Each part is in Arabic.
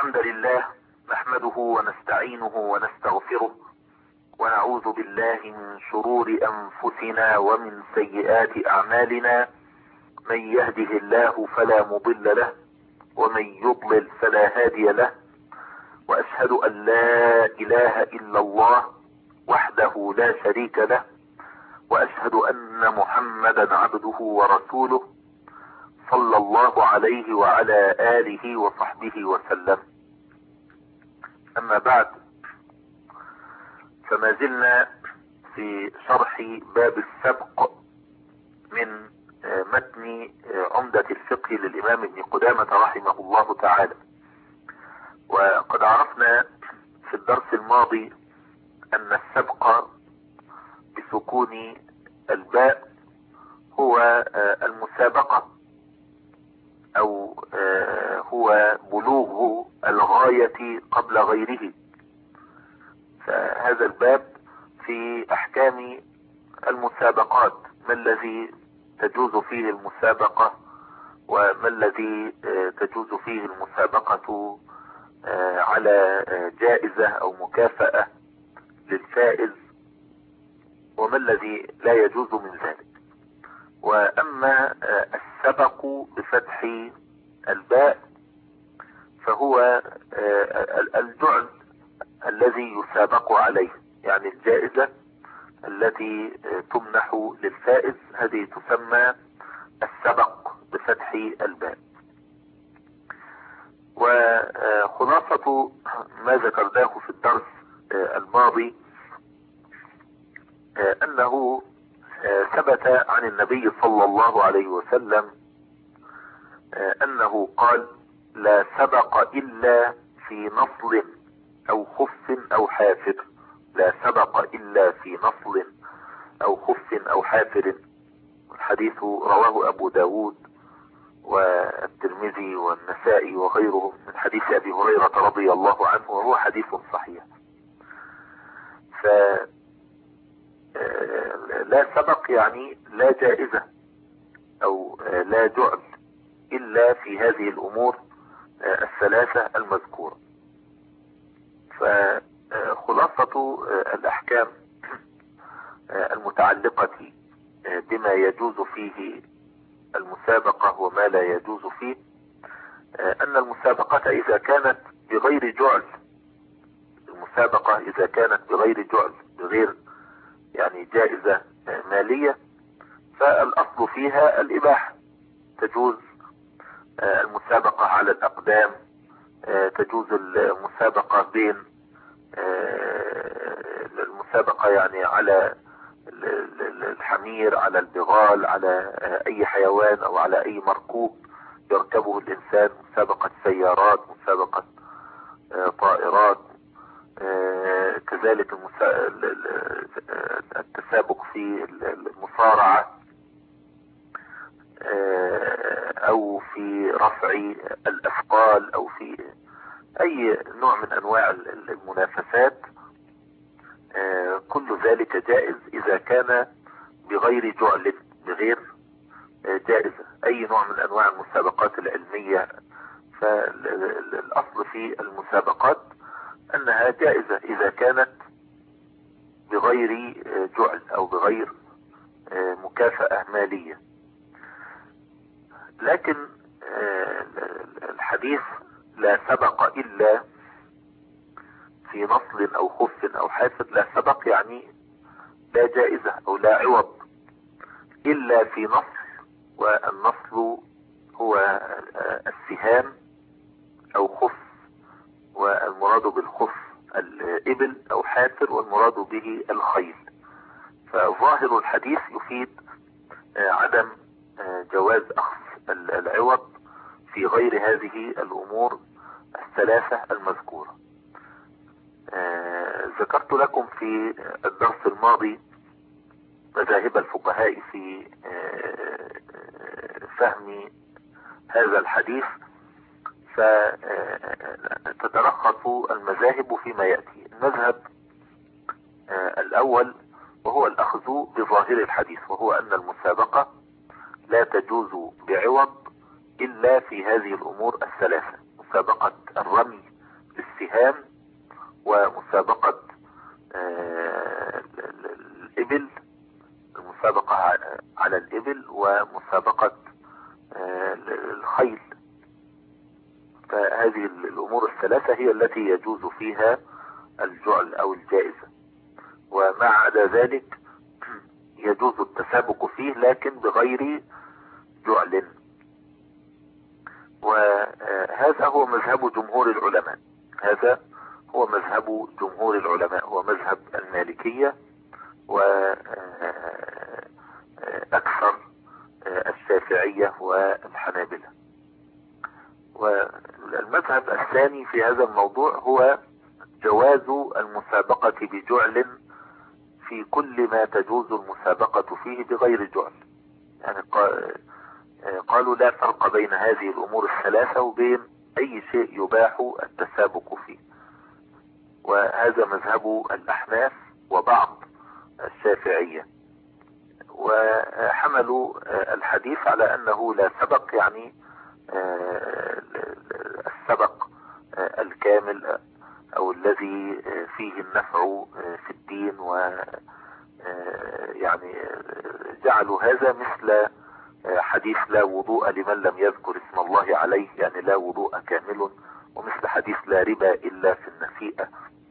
الحمد لله نحمده ونستعينه ونستغفره ونعوذ بالله من شرور أنفسنا ومن سيئات أعمالنا. من يهده الله فلا مضل له ومن يضلل فلا هادي له، وأشهد أن لا إله إلا الله وحده لا شريك له، وأشهد أن محمدا عبده ورسوله صلى الله عليه وعلى آله وصحبه وسلم. أما بعد، فما زلنا في شرح باب السبق من متن عمدة الفقه للإمام ابن قدامة رحمه الله تعالى. وقد عرفنا في الدرس الماضي أن السبق بسكون الباء هو المسابقة، أو هو بلوغ الغاية قبل غيره. فهذا الباب في أحكام المسابقات، ما الذي تجوز فيه المسابقة وما الذي تجوز فيه المسابقة على جائزة أو مكافأة للفائز، وما الذي لا يجوز من ذلك. وأما السبق بفتح الباء فهو الجعل الذي يسابق عليه، يعني الجائزة التي تمنح للفائز، هذه تسمى السبق بفتح الباء. وخلاصة ما ذكرناه في الدرس الماضي أنه ثبت عن النبي صلى الله عليه وسلم أنه قال: لا سبق إلا في نصل أو خف أو حافر. لا سبق إلا في نصل أو خف أو حافر. الحديث رواه أبو داود والترمذي والنسائي وغيرهم من حديث أبي هريرة رضي الله عنه، وهو حديث صحيح. لا سبق يعني لا جائزة أو لا جعل إلا في هذه الأمور الثلاثة المذكورة. فخلاصة الأحكام المتعلقة بما يجوز فيه المسابقة وما لا يجوز فيه، أن المسابقة إذا كانت بغير جعل، المسابقة إذا كانت بغير جعل، بغير يعني جائزة مالية، فالأصل فيها الإباحة. تجوز المسابقة على الأقدام، تجوز المسابقة بين المسابقة يعني على الحمير، على البغال، على أي حيوان أو على أي مركوب يركبه الإنسان، مسابقة سيارات، مسابقة طائرات، كذلك التسابق في المصارعة أو في رفع الأثقال أو في أي نوع من أنواع المنافسات. كل ذلك جائز إذا كان بغير جعل، بغير جائزة. أي نوع من أنواع المسابقات العلمية، فالأصل في المسابقات أنها جائزة إذا كانت بغير جعل أو بغير مكافأة مالية. لكن الحديث لا سبق إلا في نصل أو خف أو حافر، لا سبق يعني لا جائزة أو لا عوض إلا في نصل، والنصل هو السهام أو خف، والمراد بالخف الإبل، أو حافر والمراد به الخيل. فظاهر الحديث يفيد عدم جواز أخذ العوض في غير هذه الأمور الثلاثة المذكورة. ذكرت لكم في الدرس الماضي مذاهب الفقهاء في فهم هذا الحديث، فتتلخص المذاهب فيما يأتي. المذهب الأول وهو الأخذ بظاهر الحديث، وهو أن المسابقة لا تجوز بعوض إلا في هذه الأمور الثلاثة: مسابقة الرمي ومسابقة الخيل. فهذه الأمور الثلاثة هي التي يجوز فيها الجعل أو الجائزة، وما عدا ذلك يجوز التسابق فيه لكن بغير جعل. وهذا هو مذهب جمهور العلماء، هذا هو مذهب جمهور العلماء، هو مذهب المالكية وأكثر الشافعية والحنابلة. والمذهب الثاني في هذا الموضوع هو جواز المسابقة بجعل في كل ما تجوز المسابقة فيه بغير جعل. يعني قالوا لا فرق بين هذه الأمور الثلاثة وبين أي شيء يباح التسابق فيه، وهذا مذهب الأحناف وبعض الشافعية. وحملوا الحديث على أنه لا سبق، يعني السبق الكامل أو الذي فيه النفع في الدين، و يعني جعلوا هذا مثل حديث لا وضوء لمن لم يذكر اسم الله عليه، يعني لا وضوء كامل، ومثل حديث لا ربا إلا في النسيئة،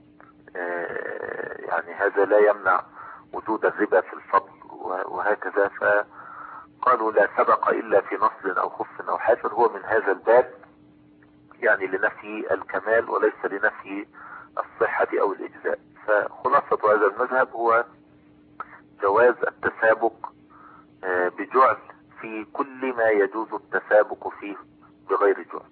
يعني هذا لا يمنع وجود الربا في الفضل وهكذا. فقالوا لا سبق إلا في نصل أو خف أو حافر، هو من هذا الباب، يعني لنفي الكمال وليس لنفي الصحة أو الإجزاء. فخلاصة هذا المذهب هو جواز التسابق بجعل في كل ما يجوز التسابق فيه بغير جعل.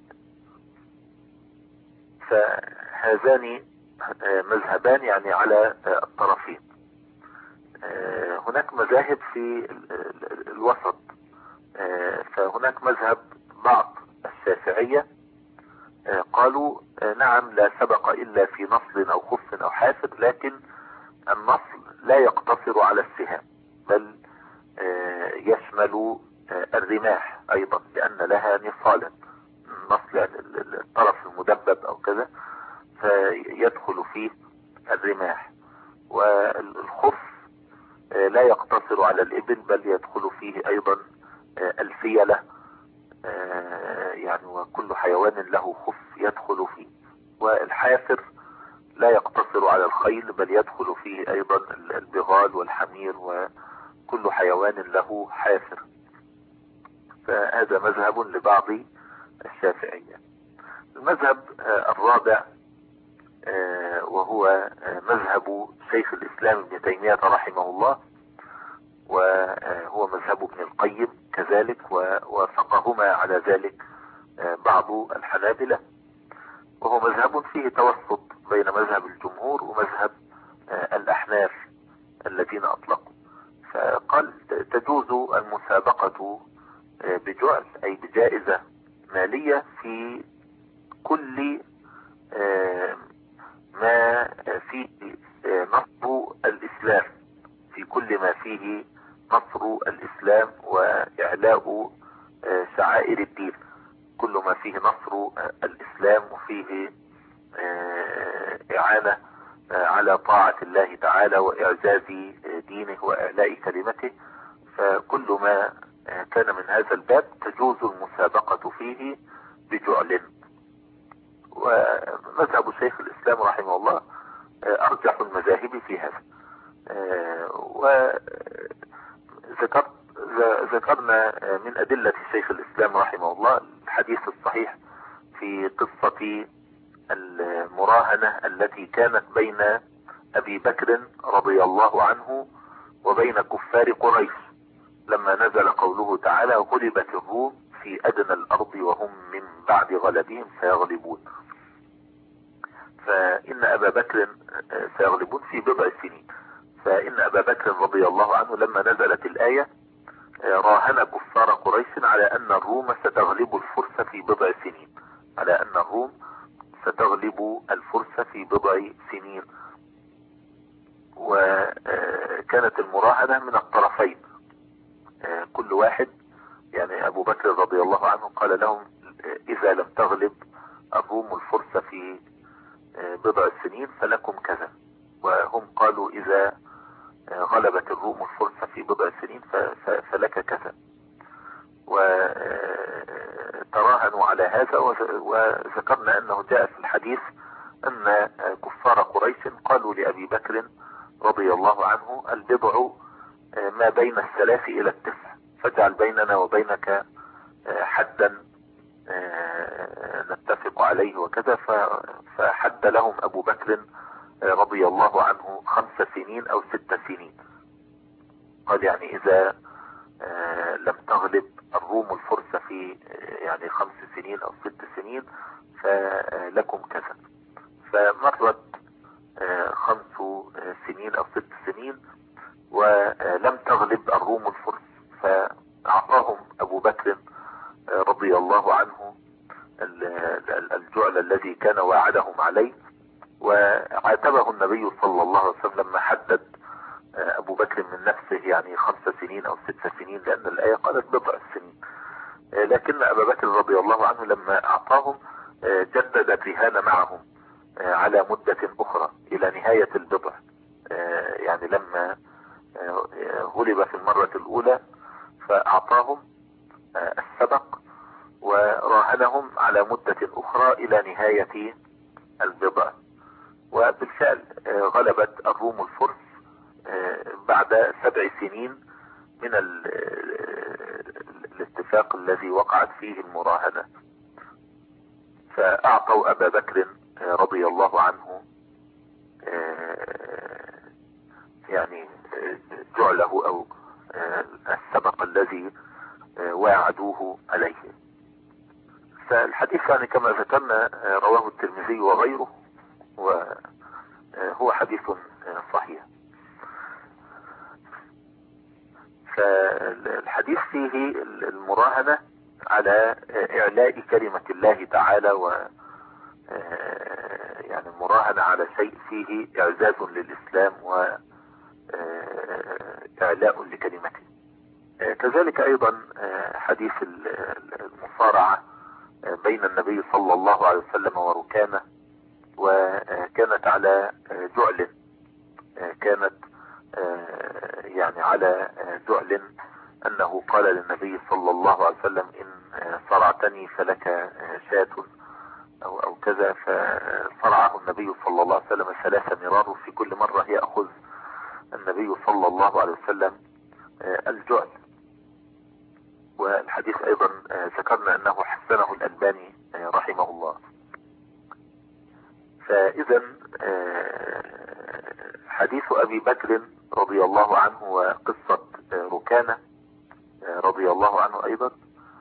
فهذان مذهبان يعني على الطرفين. هناك مذاهب في الوسط. فهناك مذهب بعض الشافعية قالوا نعم لا سبق إلا في نصل أو خف أو حافر، لكن النصل لا يقتصر على السهام، بل يشمل الرماح أيضا، لأن لها نصالا. النصل يعني الطرف المدبب أو كذا، فيدخل فيه الرماح. والخف لا يقتصر على الإبل، بل يدخل فيه أيضا الفيلة، يعني وكل حيوان له خف يدخل فيه. والحافر لا يقتصر على الخيل، بل يدخل فيه أيضا البغال والحمير وكل حيوان له حافر. فهذا مذهب لبعض الشافعية. المذهب الرابع وهو مذهب شيخ الإسلام ابن تيمية رحمه الله، وهو مذهب ابن القيم كذلك، ووافقهما على ذلك بعض الحنابلة. وهو مذهب فيه توسط بين مذهب الجمهور ومذهب الأحناف الذين أطلقوا. فقال تجوز المسابقة بجعل أي بجائزة مالية في كل ما فيه نصر الإسلام، في كل ما فيه نصر الإسلام وإعلاء شعائر الدين، كل ما فيه نصر الإسلام وفيه إعانة على طاعة الله تعالى وإعزاز دينه وإعلاء كلمته. فكل ما كان من هذا الباب تجوز المسابقة فيه بجعل. ومذهب شيخ الإسلام رحمه الله أرجح المذاهب في هذا. وذكرنا من أدلة شيخ الإسلام رحمه الله الحديث الصحيح في قصة المراهنة التي كانت بين أبي بكر رضي الله عنه وبين كفار قريش، لما نزل قوله تعالى غلبت الروم في أدنى الأرض وهم من بعد غلبهم سيغلبون. فإن أبا بكر سيغلبون في بضع سنين. فإن أبا بكر رضي الله عنه لما نزلت الآية راهن كفار قريش على أن الروم ستغلب الفرس في بضع سنين، على أن الروم ستغلب الفرس في بضع سنين. وكانت المراهنة من الطرفين، كل واحد يعني أبو بكر رضي الله عنه قال لهم إذا لم تغلب الروم الفرس في بضع سنين فلكم كذا، وهم قالوا إذا غلبت الروم الفرس في بضع سنين فلك كذا. وتراهنوا على هذا. وذكرنا أنه جاء في الحديث أن كفار قريش قالوا لأبي بكر رضي الله عنه: البضع ما بين 3 إلى 9، فاجعل بيننا وبينك حدا نتفق عليه وكذا. فحد لهم أبو بكر رضي الله عنه 5 سنين أو 6 سنين. قال يعني إذا لم تغلب الروم الفرس في يعني 5 سنين أو 6 سنين فلكم كذا. فمرت 5 سنين أو 6 سنين ولم تغلب الروم الفرس، فأعطاهم أبو بكر رضي الله عنه الجعل الذي كان واعدهم عليه. وعاتبه النبي صلى الله عليه وسلم لما حدد أبو بكر من نفسه يعني 5 سنين أو 6 سنين، لأن الآية قالت بضع سنين. لكن أبا بكر رضي الله عنه لما أعطاهم جدد الرهان معهم على مدة أخرى إلى نهاية البضع. يعني لما غلب في المرة الأولى فأعطاهم السبق وراهنهم على مدة أخرى إلى نهاية البضع. وبالفعل غلبت الروم الفرس بعد 7 سنين من الاتفاق الذي وقعت فيه المراهنة. فأعطوا أبا بكر رضي الله عنه يعني جعله أو السبق الذي واعدوه عليه. فالحديث يعني كما ذكرنا رواه الترمذي وغيره، وهو حديث صحيح. فالحديث فيه المراهنة على إعلاء كلمة الله تعالى، و يعني المراهنة على شيء فيه إعزاز للإسلام وإعلاء لكلمته. كذلك أيضا حديث المصارعة بين النبي صلى الله عليه وسلم وركانة، وكانت على جعل، كانت يعني على جعل أنه قال للنبي صلى الله عليه وسلم: إن صرعتني فلك شاة أو كذا. فصرعه النبي صلى الله عليه وسلم 3 مرات، وفي كل مرة يأخذ النبي صلى الله عليه وسلم الجعل. والحديث أيضا ذكرنا أنه حسنه الألباني رحمه الله. فإذا حديث أبي بكر رضي الله عنه وقصة ركانة رضي الله عنه أيضا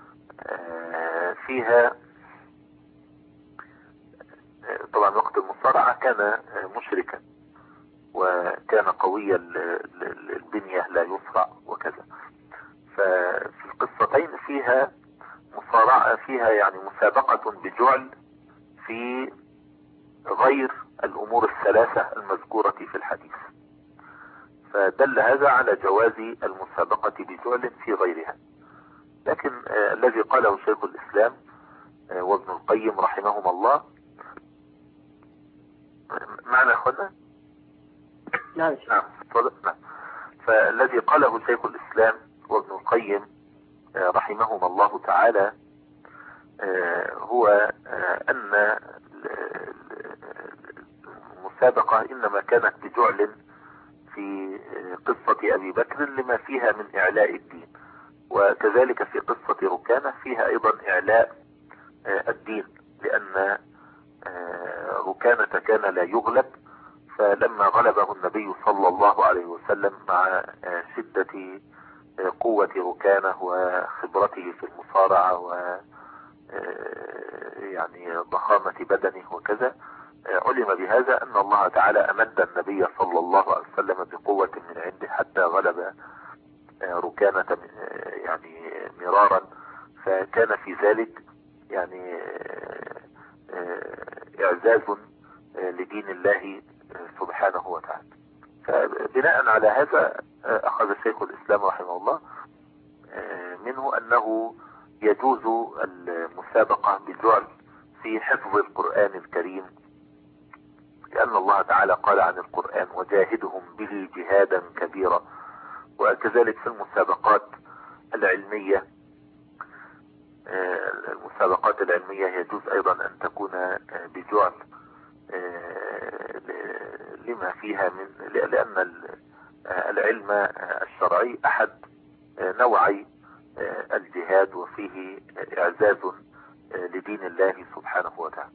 فيها طبعا وقت المصارعة كان مشركا وكان قوي البنية لا يصرع وكذا. ففي القصتين فيها مصارعة، فيها يعني مسابقة بجعل في غير الأمور الثلاثة المذكورة في الحديث. فدل هذا على جواز المسابقة بجعل في غيرها. لكن الذي قاله شيخ الإسلام وابن القيم رحمهما الله، معنا أخوانا؟ نعم. فالذي قاله شيخ الإسلام وابن القيم رحمهما الله تعالى هو أن المسابقة إنما كانت بجعل في قصة أبي بكر لما فيها من إعلاء الدين، وكذلك في قصة ركانة فيها أيضا إعلاء الدين، لأن ركانة كان لا يغلب، فلما غلبه النبي صلى الله عليه وسلم مع شدة قوة ركانة وخبرته في المصارعة و يعني ضخامة بدنه وكذا، علم بهذا أن الله تعالى أمد النبي صلى الله عليه وسلم بقوة من عنده حتى غلب ركانة يعني مرارا. فكان في ذلك يعني إعزاز لدين الله سبحانه وتعالى. فبناء على هذا أخذ شيخ الإسلام رحمه الله منه أنه يجوز المسابقة بالجعل في حفظ القرآن الكريم، لأن الله تعالى قال عن القرآن: وجاهدهم به جهادا كبيرا. وكذلك في المسابقات العلمية المسابقات العلمية يجوز أيضا أن تكون بجعل لما فيها لأن العلم الشرعي أحد نوعي الجهاد، وفيه إعزاز لدين الله سبحانه وتعالى.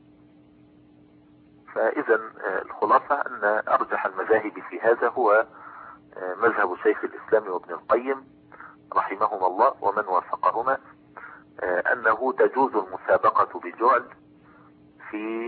فإذا الخلاصة أن أرجح المذاهب في هذا هو مذهب شيخ الإسلام وابن القيم رحمهما الله ومن وافقهما، أنه تجوز المسابقة بجعل في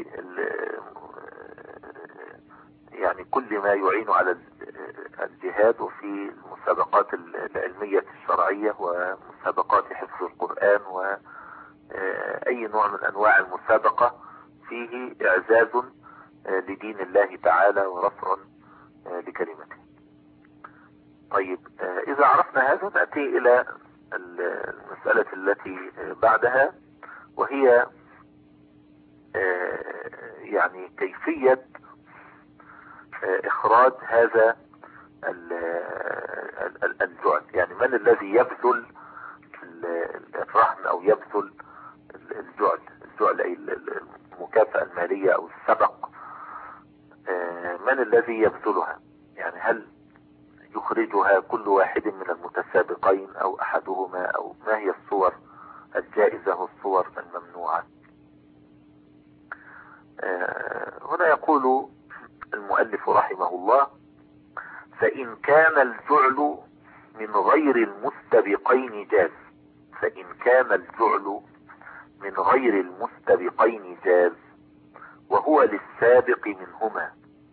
يعني كل ما يعين على الجهاد، وفي المسابقات العلمية الشرعية ومسابقات حفظ القرآن وأي نوع من أنواع المسابقة فيه إعزاز لدين الله تعالى ورفع لكلمته. طيب، إذا عرفنا هذا نأتي إلى المسألة التي بعدها، وهي يعني كيفية إخراج هذا الجعل. يعني من الذي يبذل الرهن أو يبذل الجعل أي المكافأة المالية أو السبق، من الذي يبذلها؟ يعني هل يخرجها كل واحد من المتسابقين أو أحدهما، أو ما هي الصور الجائزة والصور الممنوعة؟ هنا يقول المؤلف رحمه الله: فإن كان الجعل من غير المستبقين جاز. فإن كان الجعل من غير المستبقين جاز، وهو للسابق منهما.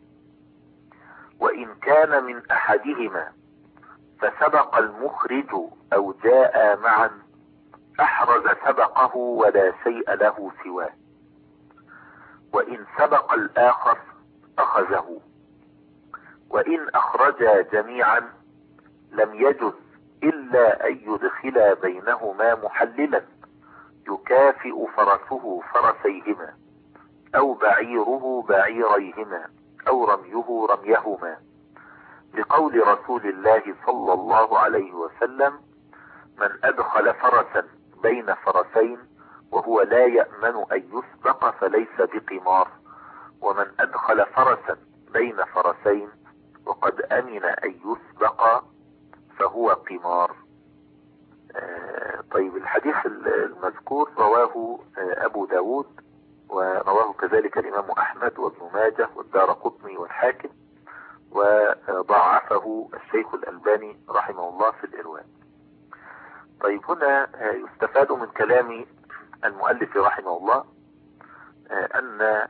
وإن كان من أحدهما فسبق المخرج أو جاء معا، أحرز سبقه ولا شيء له سواه. وإن سبق الآخر أخذه. وإن أخرجا جميعا لم يجز إلا أن يدخلا بينهما محللا يكافئ فرسه فرسيهما، أو بعيره بعيريهما، أو رميه رميهما، لقول رسول الله صلى الله عليه وسلم: من أدخل فرسا بين فرسين وهو لا يأمن أن يسبق فليس بقمار، ومن أدخل فرسا بين فرسين وقد أمن أن يسبق فهو قمار. طيب، الحديث المذكور رواه أبو داود، ورواه كذلك الإمام أحمد وابن ماجه والدارقطني والحاكم، وضعفه الشيخ الألباني رحمه الله في الإرواء. طيب، هنا يستفاد من كلام المؤلف رحمه الله أن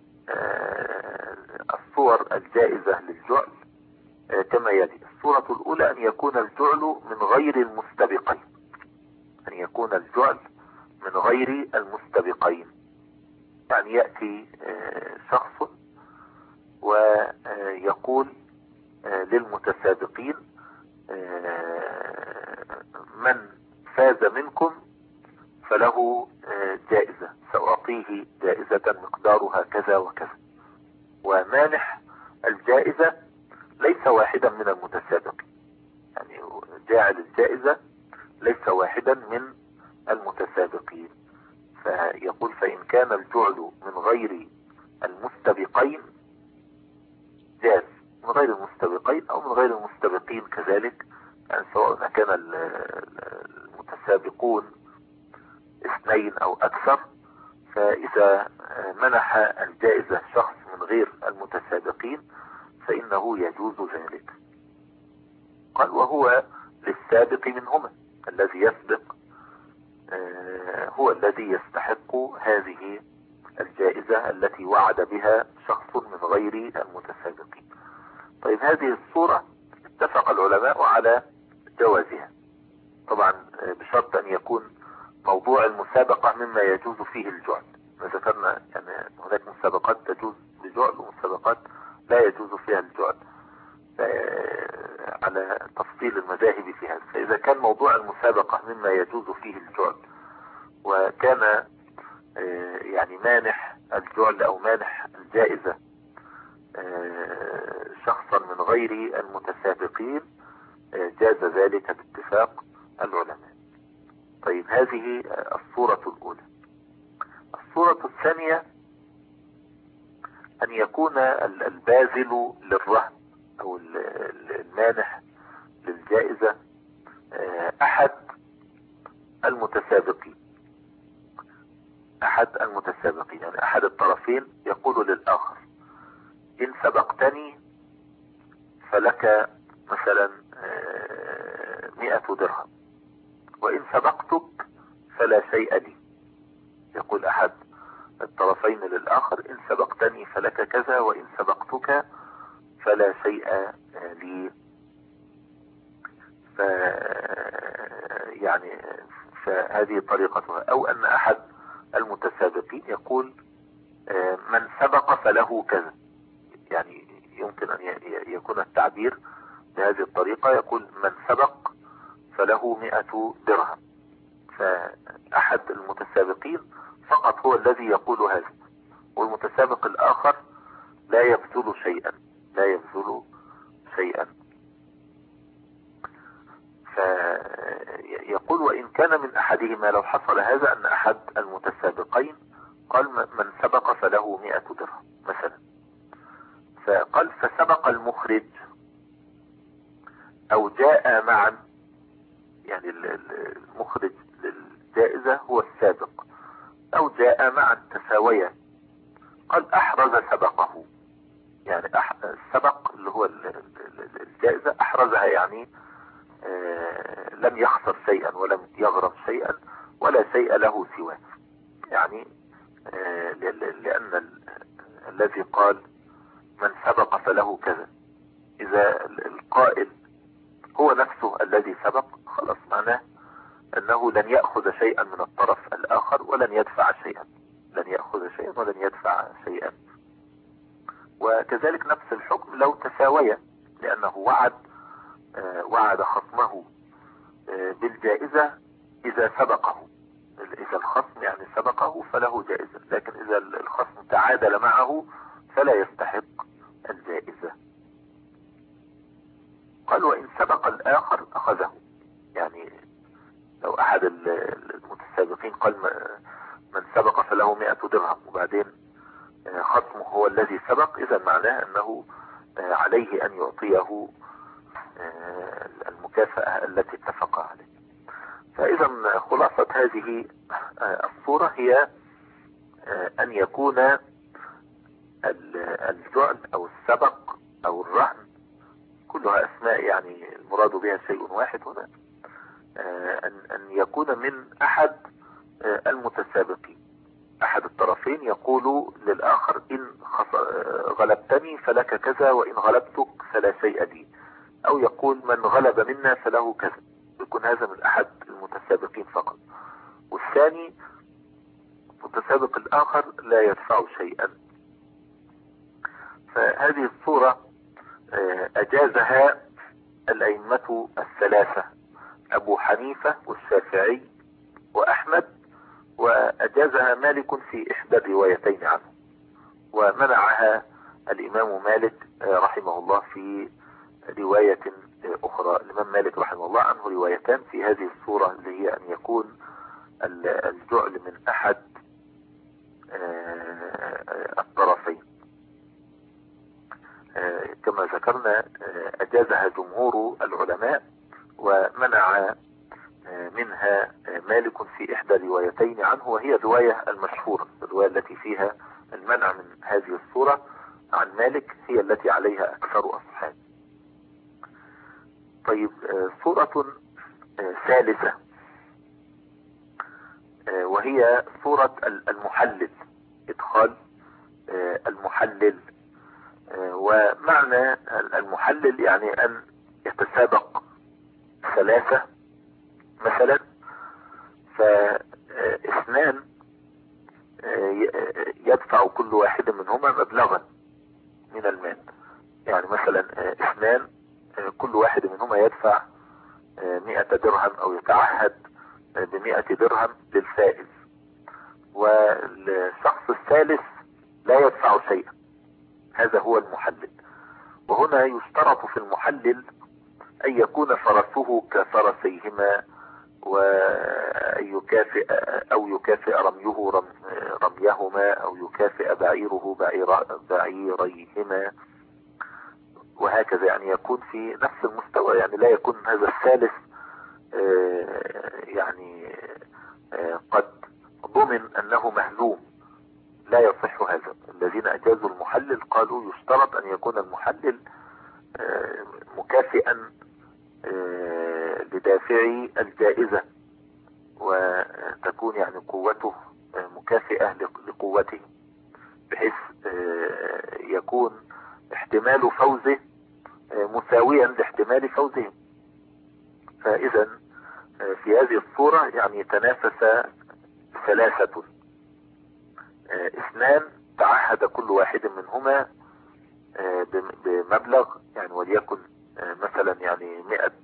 الصور الجائزة للجعل كما يلي: الصورة الأولى أن يكون الجعل من غير المستبقين. أن يكون الجعل من غير المستبقين، يعني يأتي شخص ويقول للمتسابقين: من فاز منكم فله جائزة، سأعطيه جائزة مقدارها كذا وكذا. ومانح الجائزة ليس واحدا من المتسابقين، يعني جاعل الجائزة ليس واحدا من المتسابقين. فيقول: فإن كان الجعل من غير المستبقين جاز، من غير المستبقين أو من غير المستبقين كذلك، يعني سواء كان المتسابقون 2 أو أكثر. فإذا منح الجائزة شخص من غير المتسابقين فإنه يجوز ذلك. قال: وهو للسابق منهما، الذي يسبق هو الذي يستحق هذه الجائزة التي وعد بها شخص من غير المتسابقين. طيب، هذه الصورة اتفق العلماء على جوازها، طبعا بشرط أن يكون موضوع المسابقة مما يجوز فيه الجعل. ذكرنا يعني هناك مسابقات تجوز بجعل ومسابقات لا يجوز فيها الجعل، على تفصيل المذاهب في هذا. فإذا كان موضوع المسابقة مما يجوز فيه الجعل، وكان يعني مانح الجعل أو مانح الجائزة شخصا من غير المتسابقين، جاز ذلك باتفاق العلماء. طيب هذه الصورة الأولى. الصورة الثانية أن يكون الباذل للرهن أو المانح للجائزة أحد المتسابقين. يعني أحد الطرفين يقول للآخر: إن سبقتني فلك مثلا 100 درهم، وإن سبقتك فلا شيء لي. يقول أحد الطرفين للآخر: إن سبقتني فلك كذا، وإن سبقتك فلا شيء لي. يعني فهذه طريقتها. أو أن أحد المتسابقين يقول: من سبق فله كذا. يعني يمكن أن يكون التعبير بهذه الطريقة، يقول: من سبق فله 100 درهم. فأحد المتسابقين فقط هو الذي يقول هذا، والمتسابق الآخر لا يبذل شيئا. فيقول: وإن كان من أحدهما، لو حصل هذا أن أحد المتسابقين قال: من سبق فله 100 درهم مثلا، فقال: فسبق المخرج أو جاء معا، يعني المخرج للجائزة هو السابق، أو جاء معا تساويا، قال: أحرز سبقه. يعني السبق اللي هو الجائزة أحرزها، يعني لم يخسر شيئا ولم يغرم شيئا ولا شيء له سواه. يعني لأن الذي قال من سبق فله كذا، إذا القائل هو نفسه الذي سبق، خلاص معناه أنه لن يأخذ شيئا من الطرف الآخر ولن يدفع شيئا، وكذلك نفس الحكم لو تساويا، لأنه وعد خصمه بالجائزة إذا سبقه. إذا الخصم يعني سبقه فله جائزة، لكن إذا الخصم تعادل معه فلا يستحق الجائزة. قال: وإن سبق الآخر أخذه. يعني لو أحد المتسابقين قال: من سبق فله 100 درهم، وبعدين خصمه هو الذي سبق، إذا معناه أنه عليه أن يعطيه المكافأة التي اتفق عليه. فإذا خلاصة هذه الصورة هي أن يكون الجعل أو السبق أو الرهن، كلها أسماء يعني المراد بها شيء واحد هنا، أن يكون من أحد المتسابقين. أحد الطرفين يقول للآخر: إن غلبتني فلك كذا، وإن غلبتك فلا شيء لي. أو يقول: من غلب منا فله كذا. يكون هذا من أحد المتسابقين فقط، والثاني المتسابق الآخر لا يدفع شيئا. فهذه الصورة أجازها الأئمة الثلاثة: أبو حنيفة والشافعي وأحمد، وأجازها مالك في إحدى الروايتين عنه، ومنعها الإمام مالك رحمه الله في رواية أخرى. الإمام مالك رحمه الله عنه روايتان في هذه الصورة، اللي هي أن يكون الجعل من أحد الطرفين. كما ذكرنا أجازها جمهور العلماء، ومنع منها مالك في إحدى روايتين عنه، وهي الرواية المشهورة، الرواية التي فيها المنع من هذه الصورة عن مالك، هي التي عليها أكثر أصحاب. طيب، صورة ثالثة وهي صورة المحلل، إدخال المحلل. ومعنى المحلل يعني أن يتسابق ثلاثة مثلا، فاثنان يدفع كل واحد منهما مبلغا من المال. يعني مثلا اثنان كل واحد منهما يدفع 100 درهم، أو يتعهد ب100 درهم للفائز، والشخص الثالث لا يدفع شيئا. هذا هو المحلل. وهنا يشترط في المحلل أن يكون فرسه كفرسيهما، وأن أن يكافئ أو يكافئ رميه رميهما، أو يكافئ بعيره بعيريهما، وهكذا. يعني يكون في نفس المستوى، يعني لا يكون هذا الثالث يعني قد ضمن أنه مهزوم، لا يصح هذا. الذين أجازوا المحلل قالوا يشترط أن يكون المحلل مكافئا لدافعي الجائزة، وتكون يعني قوته مكافئة لقوته، بحيث يكون احتمال فوزه مساويا لاحتمال فوزهم. فإذا في هذه الصورة يعني يتنافس ثلاثة، اثنان تعهد كل واحد منهما بمبلغ، يعني وليكن مثلا يعني 100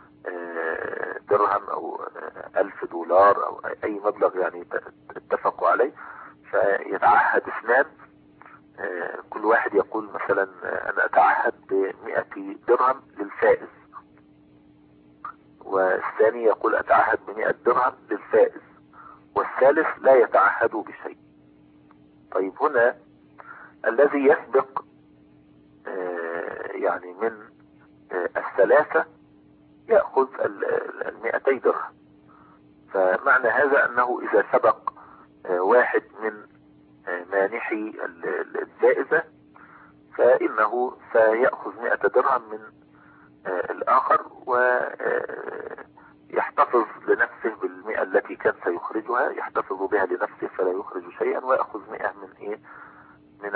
درهم او 1000 دولار او اي مبلغ يعني اتفقوا عليه. فيتعهد اثنان، كل واحد يقول مثلا انا اتعهد ب100 درهم للفائز، والثاني يقول اتعهد ب100 درهم للفائز، والثالث لا يتعهد بشيء. طيب هنا الذي يسبق يعني من الثلاثة يأخذ 200 درهم. فمعنى هذا أنه إذا سبق واحد من مانحي الجائزة فإنه سيأخذ 100 درهم من الآخر، ويحتفظ لنفسه بال100 التي كان سيخرجها، يحتفظ بها لنفسه فلا يخرج شيئا، ويأخذ 100 من من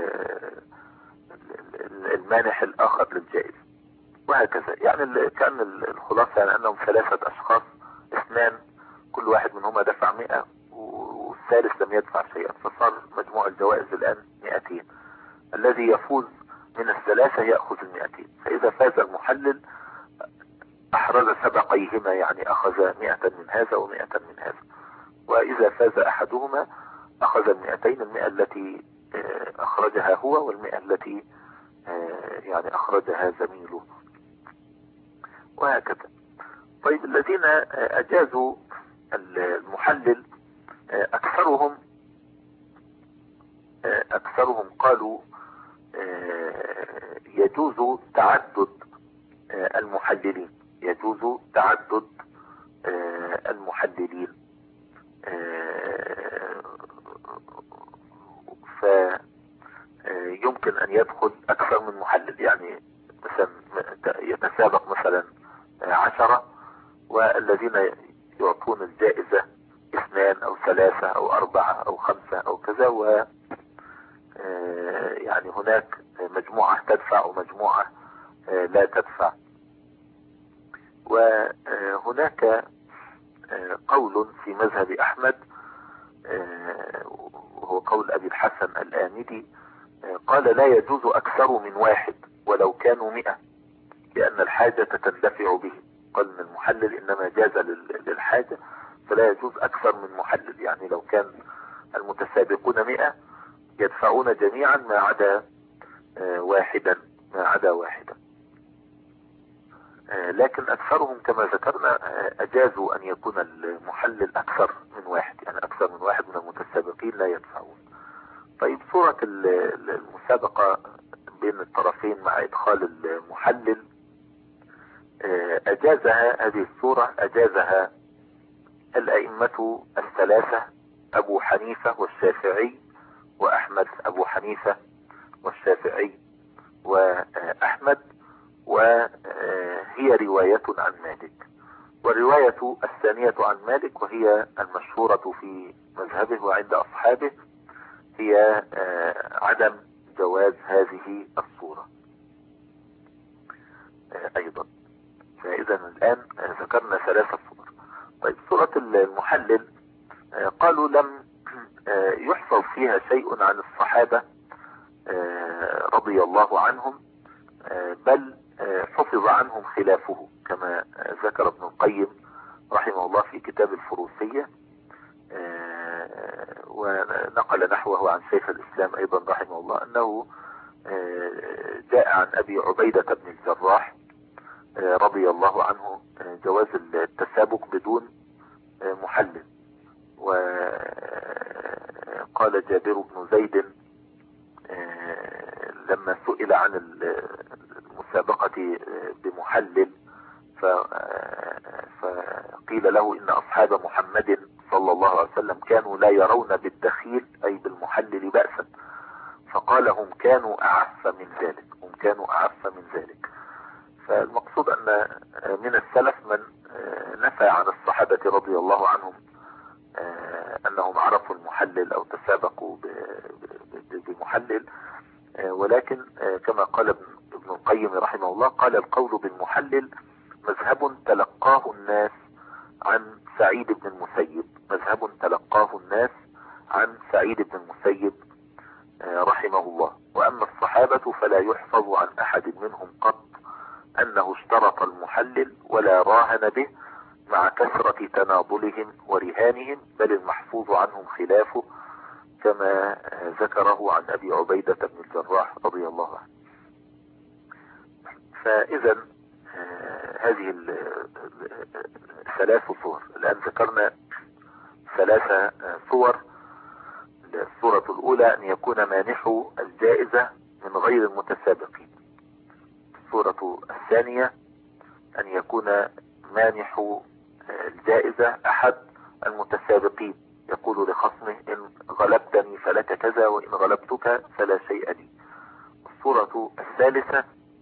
المانح الآخر للجائزة، وهكذا. يعني كان الخلاصة يعني أنهم ثلاثة أشخاص، اثنان كل واحد منهما دفع 100 والثالث لم يدفع شيئا، فصار مجموع الجوائز الآن 200. الذي يفوز من الثلاثة يأخذ 200. فإذا فاز المحلل أحرز سبقيهما، يعني أخذ 100 من هذا و100 من هذا. وإذا فاز أحدهما أخذ 200، 100 التي أخرجها هو، وال100 التي يعني أخرجها زميله، وهكذا. طيب الذين أجازوا المحلل أكثرهم قالوا يجوز تعدد المحللين، يجوز تعدد المحللين، فيمكن أن يدخل أكثر من محلل. يعني مثلا يتسابق مثلا 10، والذين يعطون الجائزة 2 أو 3 أو 4 أو 5 أو كذا، و يعني هناك مجموعة تدفع ومجموعة لا تدفع. وهناك قول في مذهب أحمد، وهو قول أبي الحسن الآمدي، قال لا يجوز أكثر من واحد ولو كانوا 100، لأن الحاجة تندفع به. قال ان المحلل إنما جاز للحاجة، فلا يجوز أكثر من محلل. يعني لو كان المتسابقون 100 يدفعون جميعا ما عدا واحدا، لكن أكثرهم كما ذكرنا أجازوا أن يكون المحلل أكثر من واحد، يعني أكثر من واحد من المتسابقين لا يدفعون. طيب صورة المسابقة بين الطرفين مع إدخال المحلل أجازها، هذه الصورة أجازها الأئمة الثلاثة، أبو حنيفة والشافعي وأحمد، أبو حنيفة والشافعي وأحمد، وهي رواية عن مالك. والرواية الثانية عن مالك وهي المشهورة في مذهبه وعند أصحابه هي عدم جواز هذه الصورة أيضا. فإذا الآن ذكرنا 3 صور. طيب صورة المحلل قالوا لم يحفظ فيها شيء عن الصحابة رضي الله عنهم، بل حفظ عنهم خلافه، كما ذكر ابن القيم رحمه الله في كتاب الفروسية، ونقل نحوه عن شيخ الإسلام أيضا رحمه الله، أنه جاء عن أبي عبيدة بن الجراح رضي الله عنه جواز التسابق بدون محلل. وقال جابر بن زيد لما سئل عن المسابقة بمحلل فقيل له إن أصحاب محمد صلى الله عليه وسلم كانوا لا يرون بالدخيل أي بالمحلل بأسا، فقال هم كانوا أعف من ذلك، هم كانوا أعف من ذلك. فالمقصود أن من السلف من نفى عن الصحابة رضي الله عنهم أنهم عرفوا المحلل أو تسابقوا بمحلل، ولكن كما قال ابن القيم رحمه الله قال القول بالمحلل مذهب تلقاه الناس عن سعيد بن المسيب، مذهب تلقاه الناس عن سعيد بن المسيب رحمه الله. وأما الصحابة فلا يحفظ عن أحد منهم قط أنه اشترط المحلل ولا راهن به مع كثرة تناضلهم ورهانهم، بل المحفوظ عنهم خلافه كما ذكره عن أبي عبيدة بن الجراح رضي الله عنه. فإذا هذه ثلاث صور، الآن ذكرنا ثلاث صور. الصورة الأولى أن يكون مانح الجائزة من غير المتسابقين. الصورة الثانية أن يكون مانح الجائزة أحد المتسابقين يقول لخصمه إن غلبتني فلك كذا وإن غلبتك فلا شيء لي. الصورة الثالثة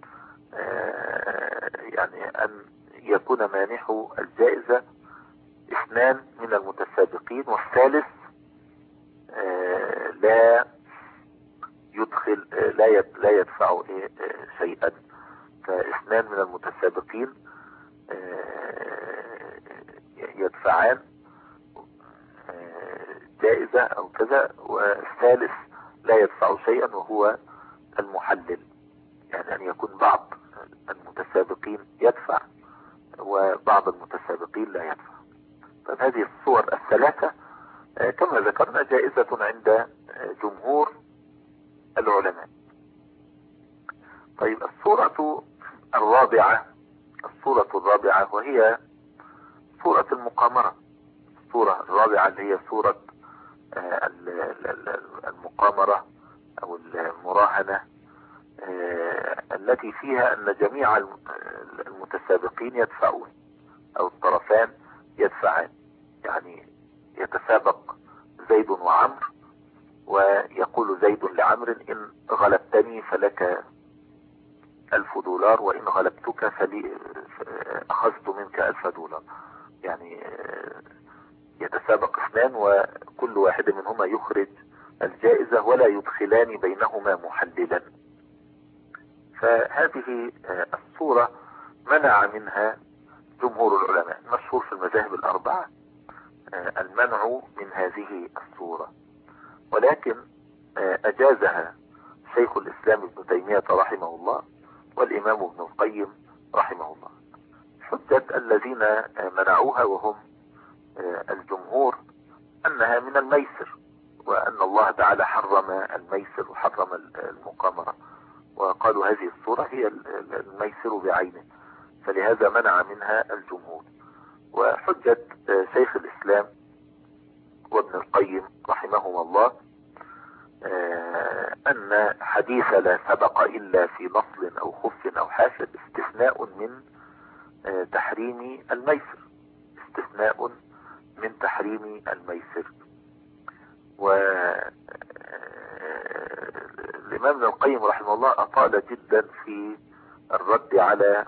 يعني أن يكون مانح الجائزة اثنان من المتسابقين، والثالث لا يدخل لا يدفع شيئا، فاثنان من المتسابقين يدفعان جائزة او كذا، والثالث لا يدفع شيئا وهو المحلل، يعني ان يكون بعض المتسابقين يدفع وبعض المتسابقين لا يدفع. فهذه الصور الثلاثة كما ذكرنا جائزة عند جمهور العلماء. طيب الصورة الرابعة وهي صورة المقامرة. الصورة الرابعة اللي هي صورة المقامرة او المراهنة، التي فيها ان جميع المتسابقين يدفعون او الطرفان يدفعان، يعني يتسابق زيد وعمر ويقول زيد لعمر إن غلبتني فلك $1000 وإن غلبتك أخذت منك $1000. يعني يتسابق اثنان وكل واحد منهما يخرج الجائزة ولا يدخلان بينهما محللا. فهذه الصورة منع منها جمهور العلماء، مشهور في المذاهب الأربعة المنع من هذه الصورة، ولكن أجازها شيخ الإسلام ابن تيمية رحمه الله والإمام ابن القيم رحمه الله. حجة الذين منعوها وهم الجمهور أنها من الميسر، وأن الله تعالى حرم الميسر وحرم المقامرة، وقالوا هذه الصورة هي الميسر بعينه، فلهذا منع منها الجمهور. وحجة شيخ الإسلام وابن القيم رحمهما الله أن حديث لا سبق إلا في نصل أو خف أو حافر استثناء من تحريم الميسر، استثناء من تحريم الميسر. والإمام ابن القيم رحمه الله أطال جدا في الرد على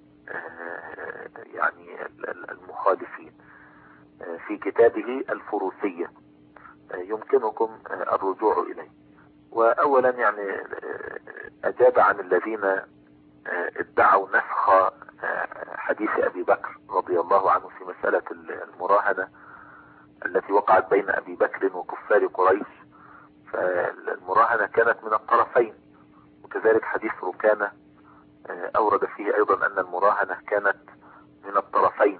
يعني المخالفين في كتابه الفروسية، يمكنكم الرجوع إليه. وأولا يعني أجاب عن الذين ادعوا نسخ حديث أبي بكر رضي الله عنه في مسألة المراهنة التي وقعت بين أبي بكر وكفار قريش، فالمراهنة كانت من الطرفين، وكذلك حديث ركانة أورد فيه أيضا أن المراهنة كانت من الطرفين.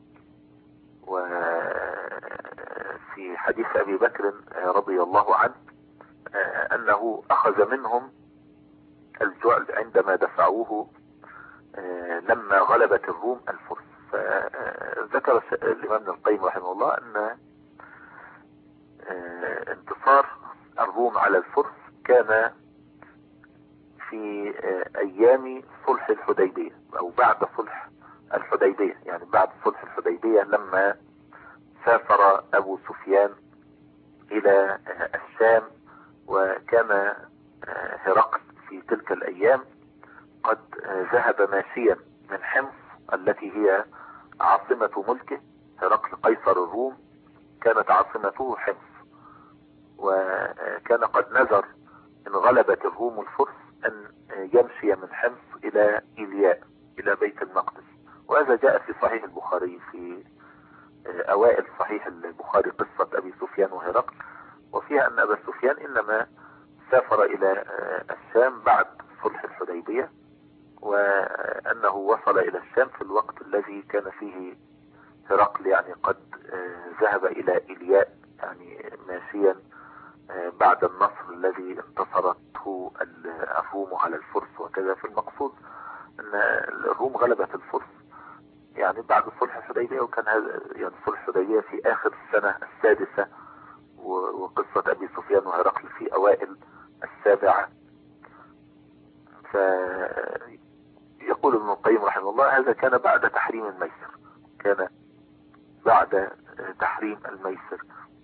وفي حديث أبي بكر رضي الله عنه أنه أخذ منهم الجعل عندما دفعوه لما غلبت الروم الفرس، فذكر الإمام ابن القيم رحمه الله أن انتصار الروم على الفرس كان في أيام صلح الحديبية أو بعد صلح الحديبية، يعني بعد صلح الحديبية لما سافر أبو سفيان إلى الشام، وكان هرقل في تلك الأيام قد ذهب ماشيا من حمص التي هي عاصمة ملكه. هرقل قيصر الروم كانت عاصمته حمص، وكان قد نذر إن غلبت الروم الفرس أن يمشي من حمص إلى إيلياء إلى بيت المقدس. وهذا جاء في صحيح البخاري في أوائل صحيح البخاري قصة أبي سفيان وهرقل، وفيها أن أبا سفيان إنما سافر إلى الشام بعد صلح الحديبية، وأنه وصل إلى الشام في الوقت الذي كان فيه هرقل يعني قد ذهب إلى إيلياء، يعني ماشيا بعد النصر الذي انتصرته الروم على الفرس وكذا. في المقصود أن الروم غلبت الفرس يعني بعد صلح الحديبية، وكان هذا يعني صلح الحديبية في آخر السنة السادسة، وقصة أبي سفيان وهرقل في أوائل السابعة. فيقول ابن القيم رحمه الله هذا كان بعد تحريم الميسر، كان بعد تحريم الميسر.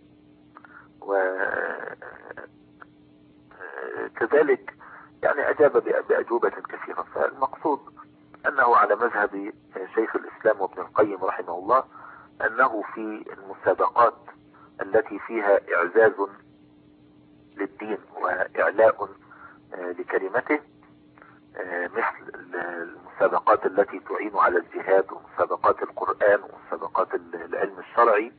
وكذلك يعني أجاب بأجوبة كثيرة. فالمقصود أنه على مذهب شيخ الإسلام وابن القيم رحمه الله أنه في المسابقات التي فيها إعزاز للدين وإعلاء لكلمته، مثل المسابقات التي تعين على الجهاد ومسابقات القرآن ومسابقات العلم الشرعي،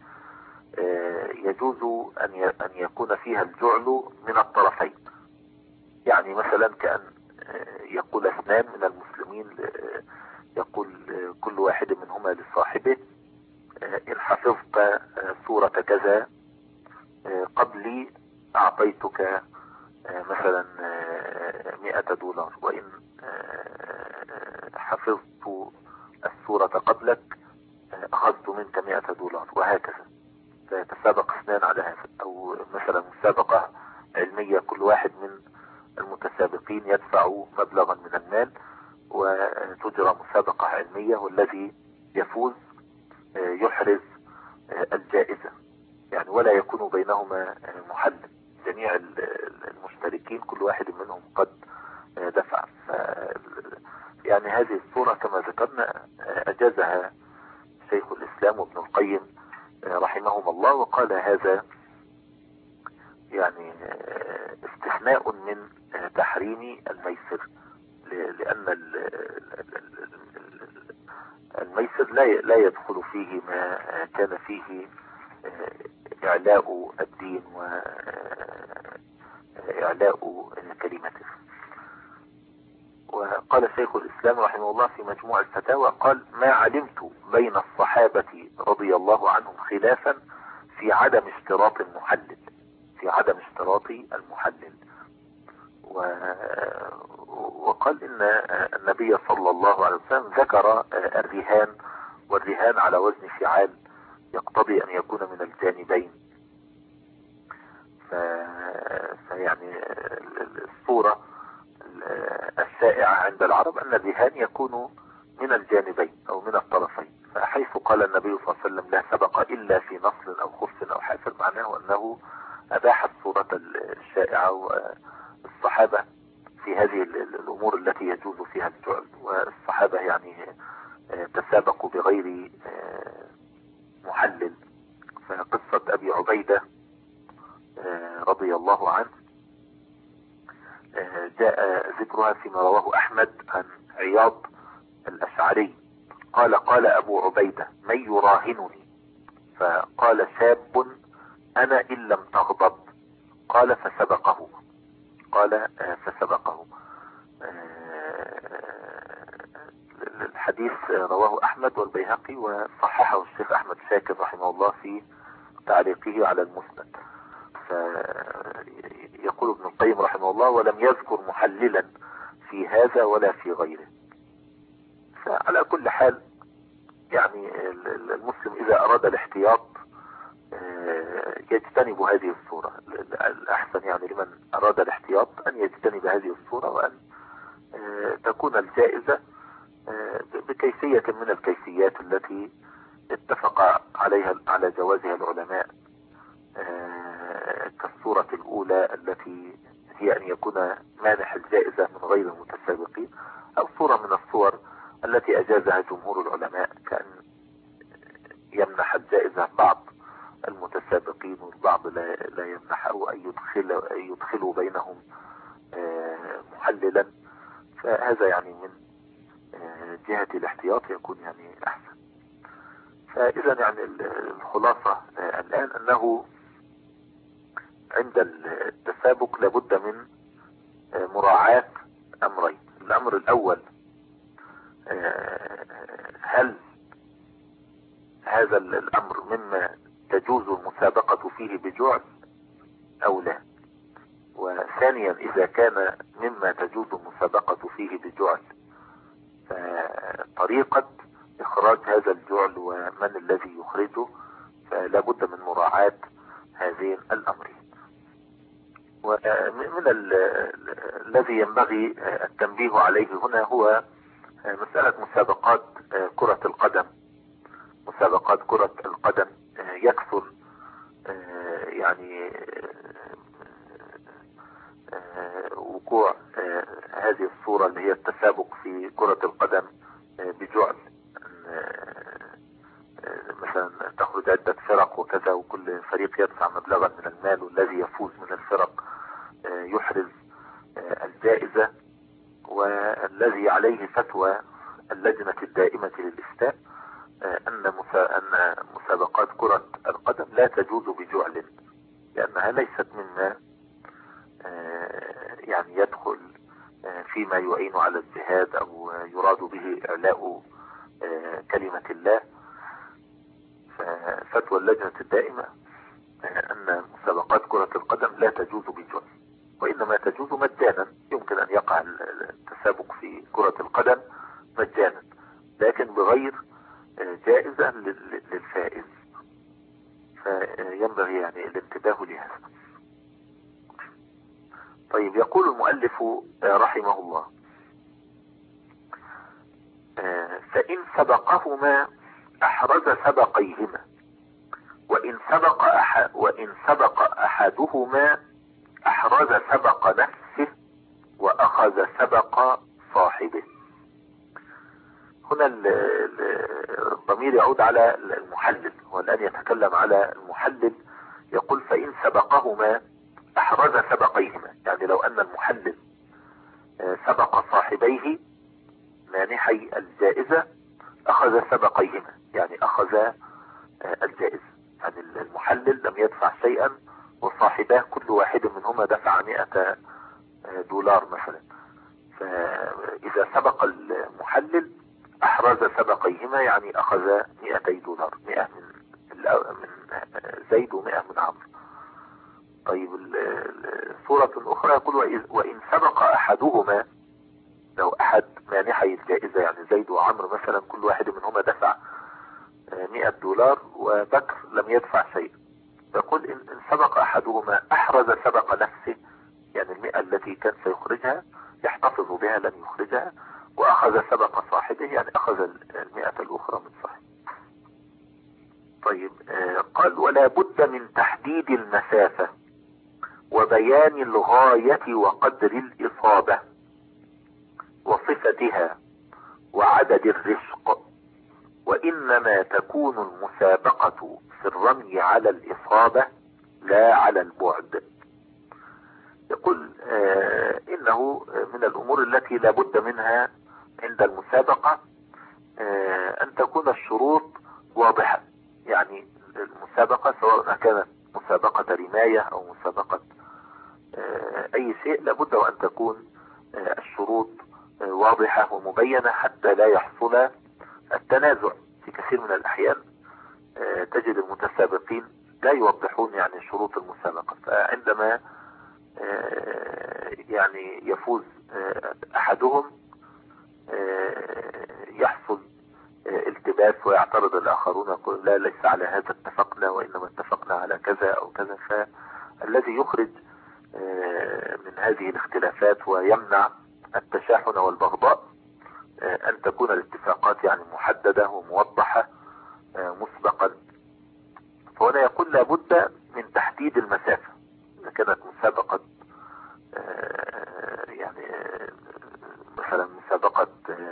يجوز أن يكون فيها الجعل من الطرفين. يعني مثلا كأن يقول اثنان من المسلمين، يقول كل واحد منهما لصاحبه إن حفظت سورة كذا قبلي أعطيتك مثلا $100، وإن حفظت السورة قبلك أخذت منك $100، وهكذا. فيتسابق اثنان على هذا. أو مثلا مسابقة علمية، كل واحد من المتسابقين يدفع مبلغا من المال وتجرى مسابقة علمية، والذي يفوز يحرز الجائزة، يعني ولا يكون بينهما محلل، جميع المشتركين كل واحد منهم قد دفع. يعني هذه الصورة كما ذكرنا أجازها شيخ الإسلام وابن القيم رحمهم الله، وقال هذا يعني استثناء من تحريم الميسر، لأن الميسر لا يدخل فيه ما كان فيه إعلاء الدين وإعلاء كلمته. وقال شيخ الإسلام رحمه الله في مجموع الفتاوى قال: ما علمت بين الصحابة رضي الله عنهم خلافا في عدم اشتراط المحلل، في عدم اشتراط المحلل. وقال إن النبي صلى الله عليه وسلم ذكر الرهان، والرهان على وزن فعال يقتضي أن يكون من الجانبين. فيعني الصورة الشائعة عند العرب أن الرهان يكون من الجانبين أو من الطرفين. فحيث قال النبي صلى الله عليه وسلم لا سبق إلا في نصل أو خف أو حافر، معناه أنه أباح الصورة الشائعة، والصحابة في هذه الأمور التي يجوز فيها الجعل، والصحابة يعني تسابقوا بغير محلل. فقصة أبي عبيدة رضي الله عنه جاء ذكرها فيما رواه أحمد عن عياض الأشعري قال أبو عبيدة: من يراهنني؟ فقال: شاب أنا إن لم تغضب. قال: فسبقه. الحديث رواه أحمد والبيهقي، وصححه الشيخ أحمد شاكر رحمه الله في تعليقه على المسند. فيقول ابن القيم رحمه الله: ولم يذكر محللا في هذا ولا في غيره. فعلى كل حال يعني المسلم إذا أراد الاحتياط يجتنب هذه الصورة. الأحسن يعني لمن أراد الاحتياط أن يجتنب هذه الصورة، وأن تكون الجائزة بكيفية من الكيفيات التي اتفق على جوازها العلماء، كالصورة الأولى التي هي أن يكون مانح الجائزة من غير المتسابقين، أو صورة من الصور التي أجازها جمهور العلماء، كأن يمنح الجائزة بعض المتسابقين والبعض لا يمنح، أو أن يدخلوا بينهم محللا. فهذا يعني من جهة الاحتياط يكون يعني أحسن. فإذا يعني الخلاصة الآن أنه عند التسابق لابد من مراعاة أمرين. الأمر الأول، هل هذا الأمر مما تجوز المسابقة فيه بجعل أو لا؟ وثانيا، إذا كان مما تجوز المسابقة فيه بجعل، فطريقة إخراج هذا الجعل ومن الذي يخرجه، فلا بد من مراعاة هذين الأمرين. ومن الذي ينبغي التنبيه عليه هنا هو مسألة مسابقات كرة القدم. مسابقات كرة القدم يكثر يعني وقوع هذه الصورة اللي هي التسابق في كرة القدم بجعل، مثلا تخرج عدة فرق وكذا، وكل فريق يدفع مبلغا من المال، والذي يفوز من الفرق يحرز الجائزة. والذي عليه فتوى اللجنة الدائمة للإفتاء أن مسابقات كرة القدم لا تجوز بجعل، لأنها ليست مما يعني يدخل فيما يعين على الجهاد أو يراد به إعلاء كلمة الله. ففتوى اللجنة الدائمة أن مسابقات كرة القدم لا تجوز بجعل، وإنما تجوز مجانا. يمكن أن يقع التسابق في كرة القدم مجانا، لكن بغير جائزة للفائز. فينبغي يعني الانتباه لهذا. طيب، يقول المؤلف رحمه الله: فإن سبقهما أحرز سبقيهما، وإن سبق أحدهما أحرز سبق نفسه وأخذ سبق صاحبه. هنا الضمير يعود على المحلل، والآن يتكلم على المحلل. يقول: فإن سبقهما أحرز سبقيهما، يعني لو أن المحلل سبق صاحبيه مانحي الجائزة أخذ سبقيهما، يعني أخذ الجائزة. يعني المحلل لم يدفع شيئا، وصاحباه كل واحد منهما دفع $100 مثلا. فإذا سبق المحلل أحرز سبقيهما، يعني أخذ $200، 100 من زيد و100 من عمرو. طيب، صورة أخرى يقول: وإن سبق أحدهما، لو أحد مانحي الجائزة يعني زيد وعمرو مثلا كل واحد منهما دفع $100 وبكر لم يدفع شيء، يقول: إن سبق أحدهما أحرز سبق نفسه، يعني 100 التي كان سيخرجها يحتفظ بها لن يخرجها، وأخذ سبق صاحبه، يعني أخذ 100 الأخرى من صاحبه. طيب، قال: ولا بد من تحديد المسافة وبيان الغاية وقدر الإصابة وصفتها وعدد الرشق، وإنما تكون المسابقة في الرمي على الإصابة لا على البعد. يقول إنه من الأمور التي لا بد منها عند المسابقة أن تكون الشروط واضحة. يعني المسابقة سواء كانت مسابقة رماية أو مسابقة أي شيء، لابد وأن تكون الشروط واضحة ومبينة حتى لا يحصل التنازع. في كثير من الأحيان تجد المتسابقين لا يوضحون يعني شروط المسابقة، فعندما يعني يفوز أحدهم يحصل التباس خلاف ويعترض الآخرون يقول لا ليس على هذا اتفقنا وإنما اتفقنا على كذا أو كذا. فالذي يخرج من هذه الاختلافات ويمنع التشاحن والبغضاء أن تكون الاتفاقات يعني محددة وموضحة مسبقا. فهنا يقول لابد من تحديد المسافة. إذا كانت مسابقة يعني مثلا مسابقة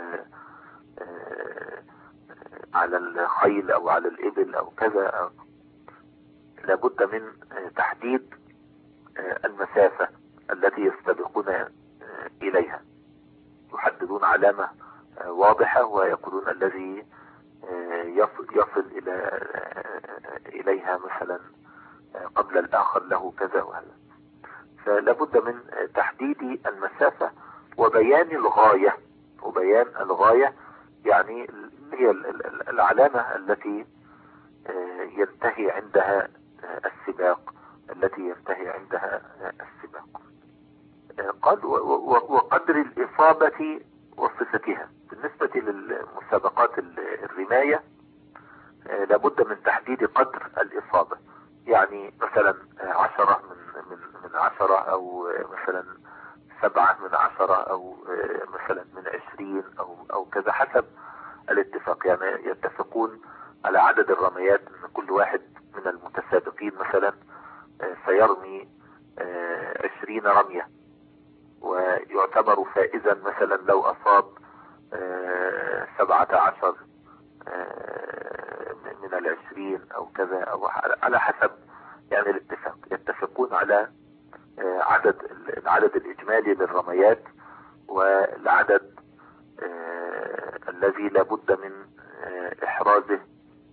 على الخيل أو على الإبل أو كذا، لابد من تحديد المسافة التي يستبقون إليها. يحددون علامة واضحة ويقولون الذي يصل إليها مثلا قبل الآخر له كذا وهذا. فلابد من تحديد المسافة وبيان الغاية. وبيان الغاية يعني هي العلامة التي ينتهي عندها السباق، التي ينتهي عندها السباق. قال وقدر الإصابة وصفتها. بالنسبة للمسابقات الرماية لابد من تحديد قدر الإصابة، يعني مثلا 10 من 10 أو مثلا 7 من 10 أو مثلا من 20 أو كذا حسب الاتفاق. يعني يتفقون على عدد الرميات ان كل واحد من المتسابقين مثلا سيرمي 20 رمية، ويعتبر فائزا مثلا لو أصاب 17 من 20 أو كذا، أو على حسب يعني الاتفاق. يتفقون على العدد الإجمالي للرميات والعدد الذي لابد من إحرازه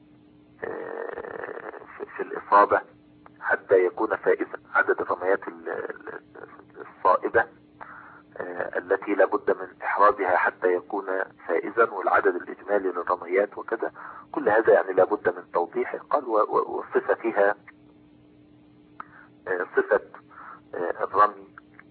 في الإصابة حتى يكون فائزا. عدد الرميات الصائبة التي لابد من إحرازها حتى يكون فائزا، والعدد الإجمالي للرميات وكذا. كل هذا يعني لابد من توضيحه. قال وصفتها صفة الرمي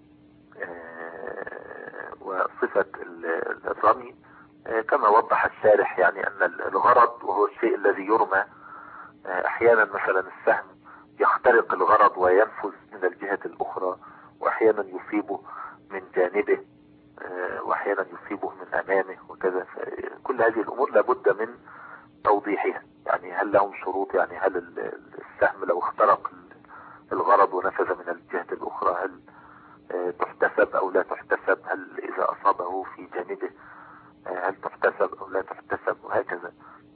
وصفة الرمي كما وضح الشارح، يعني أن الغرض وهو الشيء الذي يرمى. أحيانا مثلا السهم يخترق الغرض وينفذ من الجهة الأخرى، وأحيانا يصيبه من جانبه، وأحيانا يصيبه من أمامه وكذا. كل هذه الأمور لابد من توضيحها. يعني هل لهم شروط؟ يعني هل السهم لو اخترق الغرض ونفذ من الجهة الأخرى هل تحتسب أو لا تحتسب؟ هل إذا أصابه في جانبه هل تحتسب أو لا تحتسب؟ وهكذا.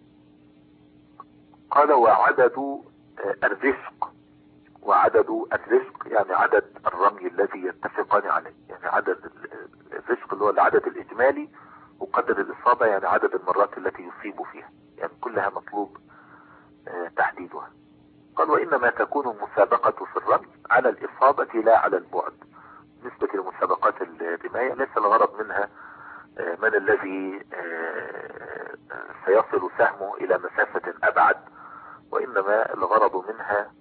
قال وعدد الرزق. وعدد الرزق يعني عدد الرمي الذي يتفقان عليه. يعني عدد الرزق اللي هو العدد الإجمالي، وقدر الإصابة يعني عدد المرات التي يصيب فيها. يعني كلها مطلوب تحديدها. قال وإنما تكون المسابقة في الرمي على الإصابة لا على البعد. بالنسبة لمسابقات الرماية ليس الغرض منها من الذي سيصل سهمه إلى مسافة أبعد، وإنما الغرض منها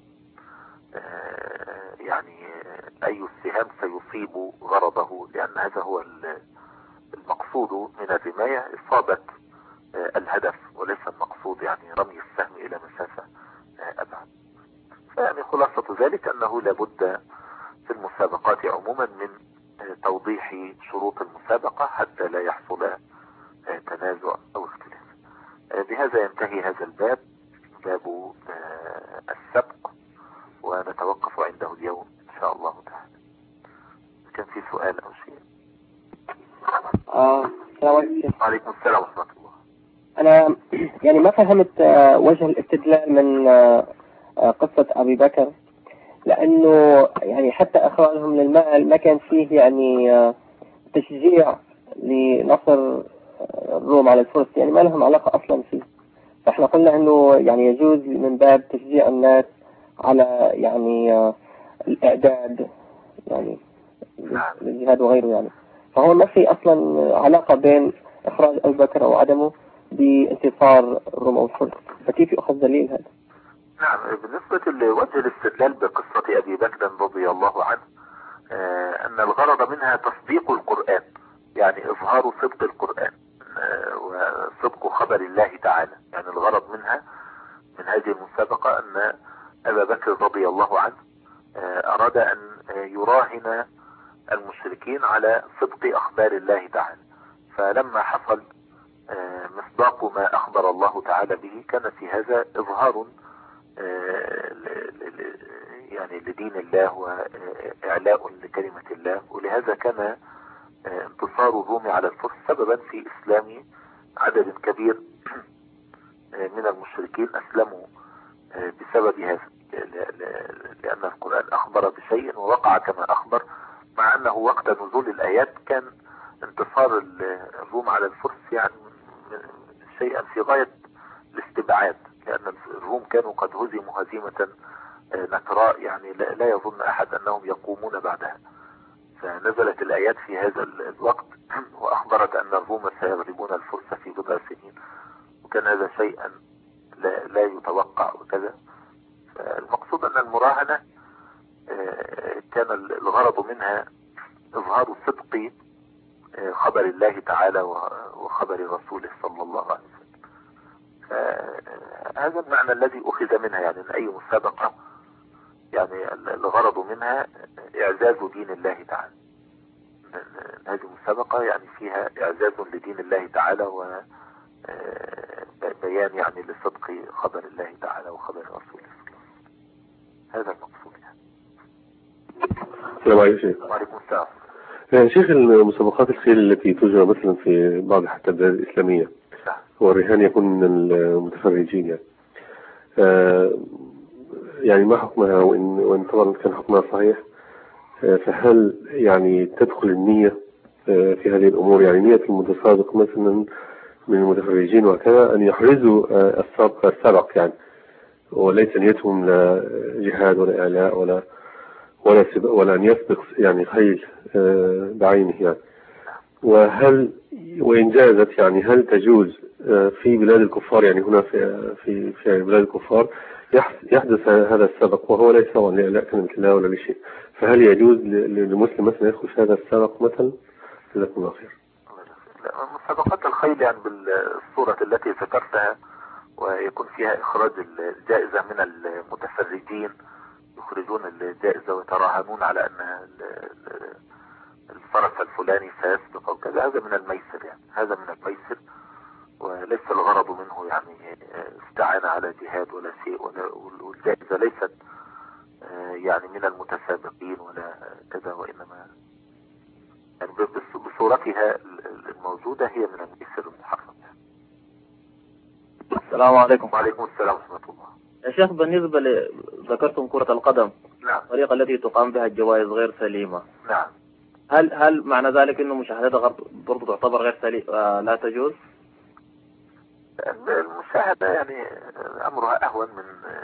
يعني أي السهام سيصيب غرضه، لأن هذا هو المقصود من الرماية، إصابة الهدف، وليس المقصود يعني رمي السهم إلى مسافة أبعد. فيعني خلاصة ذلك أنه لابد في المسابقات عموما من توضيح شروط المسابقة حتى لا يحصل تنازع أو اختلاف. بهذا ينتهي هذا الباب، باب السبق، ونتوقف عنده اليوم إن شاء الله تعالى. كان في سؤال أو شيء؟ وعليكم السلام ورحمة الله. أنا يعني ما فهمت وجه الاستدلال من قصة أبي بكر، لأنه يعني حتى إخراجهم للمال ما كان فيه يعني تشجيع لنصر الروم على الفرس، يعني ما لهم علاقة أصلا فيه. فإحنا قلنا أنه يعني يجوز من باب تشجيع الناس على يعني الإعداد يعني للجهاد وغيره يعني. فهو ما في أصلا علاقة بين إخراج أبي بكر أو عدمه بانتصار الروم أو الفرس. فكيف يؤخذ دليل هذا؟ نعم، بالنسبة لوجه الاستدلال بقصة أبي بكر رضي الله عنه أن الغرض منها تصديق القرآن، يعني إظهار صدق القرآن وصدق خبر الله تعالى. يعني هذه المسابقة أن أبا بكر رضي الله عنه أراد أن يراهن المشركين على صدق أخبار الله تعالى. فلما حصل مصداق ما أخبر الله تعالى به كان في هذا إظهار يعني لدين الله وإعلاء لكلمة الله، ولهذا كان انتصار الروم على الفرس سببا في إسلام عدد كبير من المشركين أسلموا بسبب هذا، لأن القرآن أخبر بشيء ووقع كما أخبر، مع أنه وقت نزول الآيات كان انتصار الروم على الفرس يعني شيئا في غاية الاستبعاد، لأن الروم كانوا قد هزموا هزيمة نكراء يعني لا يظن أحد أنهم يقومون بعدها. فنزلت الآيات في هذا الوقت وأخبرت أن الروم سيغلبون الفرس في بضع سنين، وكان هذا شيئا لا يتوقع وكذا. المقصود أن المراهنة كان الغرض منها إظهار صدق خبر الله تعالى وخبر رسوله صلى الله عليه وسلم. هذا المعنى الذي أخذ منها، يعني أن أي مسابقة يعني الغرض منها إعزاز دين الله تعالى. هذه المسابقة يعني فيها إعزاز لدين الله تعالى وبيان يعني لصدق خبر الله تعالى وخبر رسوله. هذا المقصود يعني. السلام عليكم شيخ. وعليكم السلام. شيخ، المسابقات الخيل التي تجرى مثلا في بعض حتى البلاد الإسلامية والرهان يكون من المتفرجين يعني ما حكمها، وإن طبعا كان حكمها صحيح، فهل يعني تدخل النية في هذه الأمور؟ يعني نية المتسابق مثلا من المتفرجين وكذا أن يحرزوا السبق يعني، وليس نيتهم لا جهاد ولا إعلاء ولا أن يسبق يعني خيل بعينه يعني. وإن جازت يعني هل تجوز في بلاد الكفار، يعني هنا في بلاد الكفار يحدث هذا السبق وهو ليس سواء لإعلاء كلمة الله ولا لشيء، فهل يجوز للمسلم مثلا يدخل هذا السبق مثلا؟ جزاكم الله خير. مسابقات الخيل يعني بالصورة التي ذكرتها ويكون فيها إخراج الجائزة من المتفرجين، يخرجون الجائزة ويتراهنون على أن الفرس الفلاني سيسبق أو كذا، هذا من الميسر يعني، هذا من الميسر، وليس الغرض منه يعني استعانة على جهاد ولا شيء، والجائزة ليست يعني من المتسابقين ولا كذا، وإنما يعني بصورتها الموجودة هي من الميسر المحرم يعني. السلام عليكم. وعليكم السلام ورحمة الله. يا شيخ، بالنسبة ذكرتم كرة القدم، نعم، الطريقة التي تقام بها الجوائز غير سليمة. نعم. هل معنى ذلك انه مشاهدتها برضو تعتبر غير سليمة لا تجوز؟ المشاهدة يعني أمرها أهون من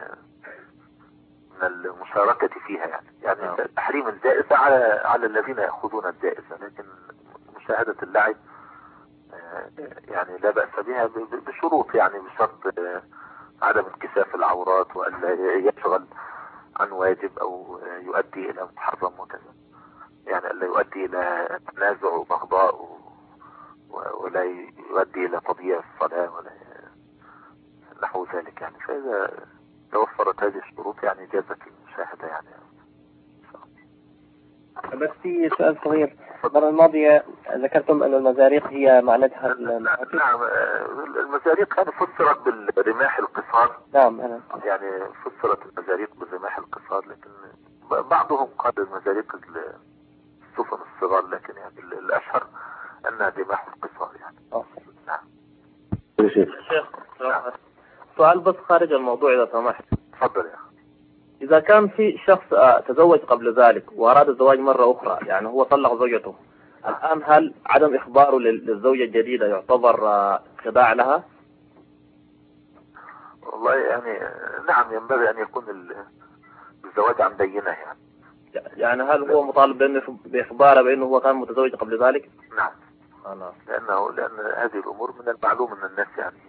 المشاركة فيها يعني تحريم الجائزة على الذين يأخذون الجائزة، لكن مشاهدة اللعب يعني لا بأس بها بشروط، يعني بشرط عدم انكشاف العورات، وألا يشغل عن واجب أو يؤدي إلى محرم وكذا، يعني ألا يؤدي إلى تنازع وبغضاء ولا يؤدي إلى تضييع الصلاة ولا نحو ذلك يعني. فإذا توفرت هذه الشروط يعني جازت المشاهدة يعني. بس في سؤال صغير، المرة الماضية ذكرتم أن المزاريق هي معناتها نعم، المزاريق كانت فسرت بالرماح القصار. نعم، يعني فسرت المزاريق بالرماح القصار، لكن بعضهم قال المزاريق السفن الصغار، لكن يعني الأشهر أنها رماح القصار يعني. نعم. شيخ، سؤال بس خارج الموضوع إذا سمحت. تفضل يا أخي. إذا كان في شخص تزوج قبل ذلك وأراد الزواج مرة أخرى، يعني هو طلق زوجته الآن، هل عدم إخباره للزوجة الجديدة يعتبر خداع لها؟ والله يعني نعم، ينبغي أن يكون الزواج عن بينة يعني هل هو مطالب بإخباره بأنه هو كان متزوج قبل ذلك؟ نعم. لأن هذه الأمور من المعلوم أن الناس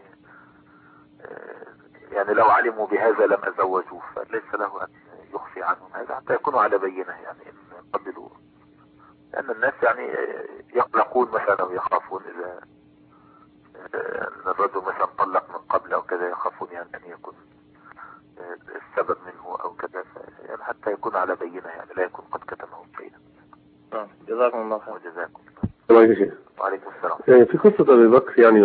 يعني لو علموا بهذا لم أزوجوه، فليس له أن يخفي عنهم هذا حتى يكونوا على بينة يعني إن قبلوا، لأن الناس يعني يقلقون مثلا أو يخافون إذا أن الرجل مثلا طلق من قبل أو كذا، يخافون يعني أن يكون السبب منه أو كذا، يعني حتى يكون على بينة، يعني لا يكون قد كتمه بينة. جزاكم الله خير. وجزاكم الله يا شيخ. وعليكم السلام. يعني في قصة أبي بكر يعني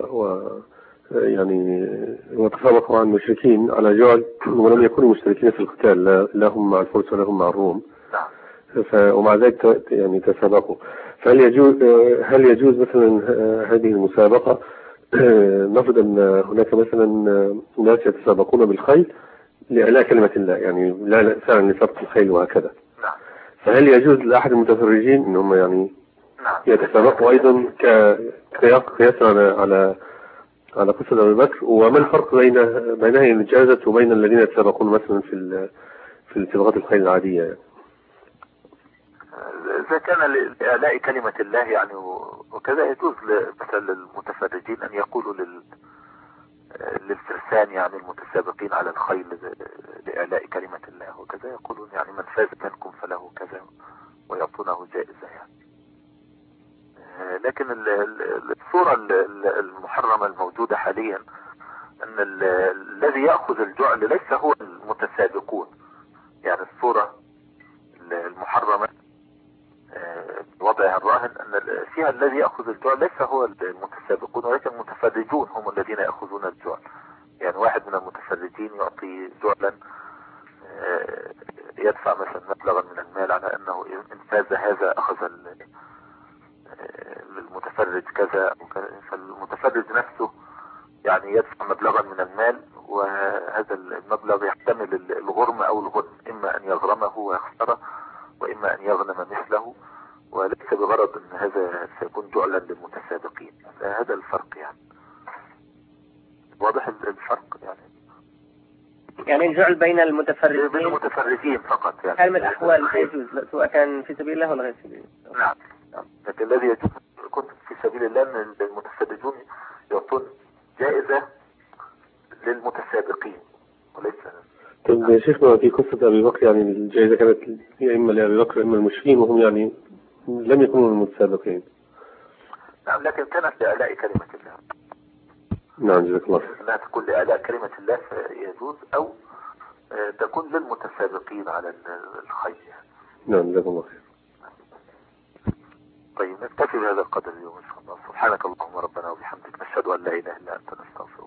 يعني وتسابقوا عن المشركين على جعل ولم يكونوا مشتركين في القتال، لا هم مع الفرس ولا هم مع الروم. نعم. ومع ذلك يعني تسابقوا. فهل يجوز مثلا هذه المسابقة؟ نفرض أن هناك مثلا ناس يتسابقون بالخيل لإعلاء كلمة الله، يعني لا فعلا لسبق الخيل وهكذا. نعم. فهل يجوز لأحد المتفرجين أنهم يعني نعم. يتسابقوا أيضا قياسا على قصة أبي بكر؟ وما الفرق بين هذه الإجازة وبين الذين يتسابقون مثلا في سباقات الخيل العادية يعني؟ إذا كان لإعلاء كلمة الله يعني وكذا، يجوز مثلا للمتفرجين أن يقولوا للفرسان يعني المتسابقين على الخيل لإعلاء كلمة الله وكذا، يقولون يعني من فاز منكم فله كذا ويعطونه جائزة يعني. لكن الصورة المحرمة الموجودة حاليا أن الذي يأخذ الجعل ليس هو المتسابقون، يعني الصورة المحرمة وضعها الراهن أن فيها الذي يأخذ الجعل ليس هو المتسابقون، ولكن المتفرجون هم الذين يأخذون الجعل. يعني واحد من المتفرجين يعطي جعلا يدفع مثلا مبلغا من المال على أنه إن فاز هذا أخذ للمتفرج كذا، فالمتفرج نفسه يعني يدفع مبلغا من المال، وهذا المبلغ يحتمل الغرم أو الغنم، إما أن يغرمه ويخسره وإما أن يغنم مثله، وليس بغرض أن هذا سيكون جعلا للمتسابقين. هذا الفرق يعني واضح الفرق يعني الجعل بين المتفرجين فقط يعني حال من الأحوال يجوز سواء كان في سبيل الله ولا غير سبيل الله. نعم. لكن الذي يجوز يكون في سبيل الله أن المتفرجون يعطون جائزة للمتسابقين وليس. طيب يا شيخنا، في قصة أبي بكر يعني الجائزة كانت يا إما لأبي بكر إما المشركين، وهم يعني لم يكونوا المتسابقين. نعم، لكن كانت لإعلاء كلمة الله. نعم جزاك الله خير. أنها تكون لإعلاء كلمة الله يجوز، أو تكون للمتسابقين على الخير يعني. نعم جزاك الله خير. طيب نكتفي بهذا القدر اليوم إن شاء الله. سبحانك اللهم ربنا وبحمدك، نشهد أن لا إله إلا أنت، نستغفرك.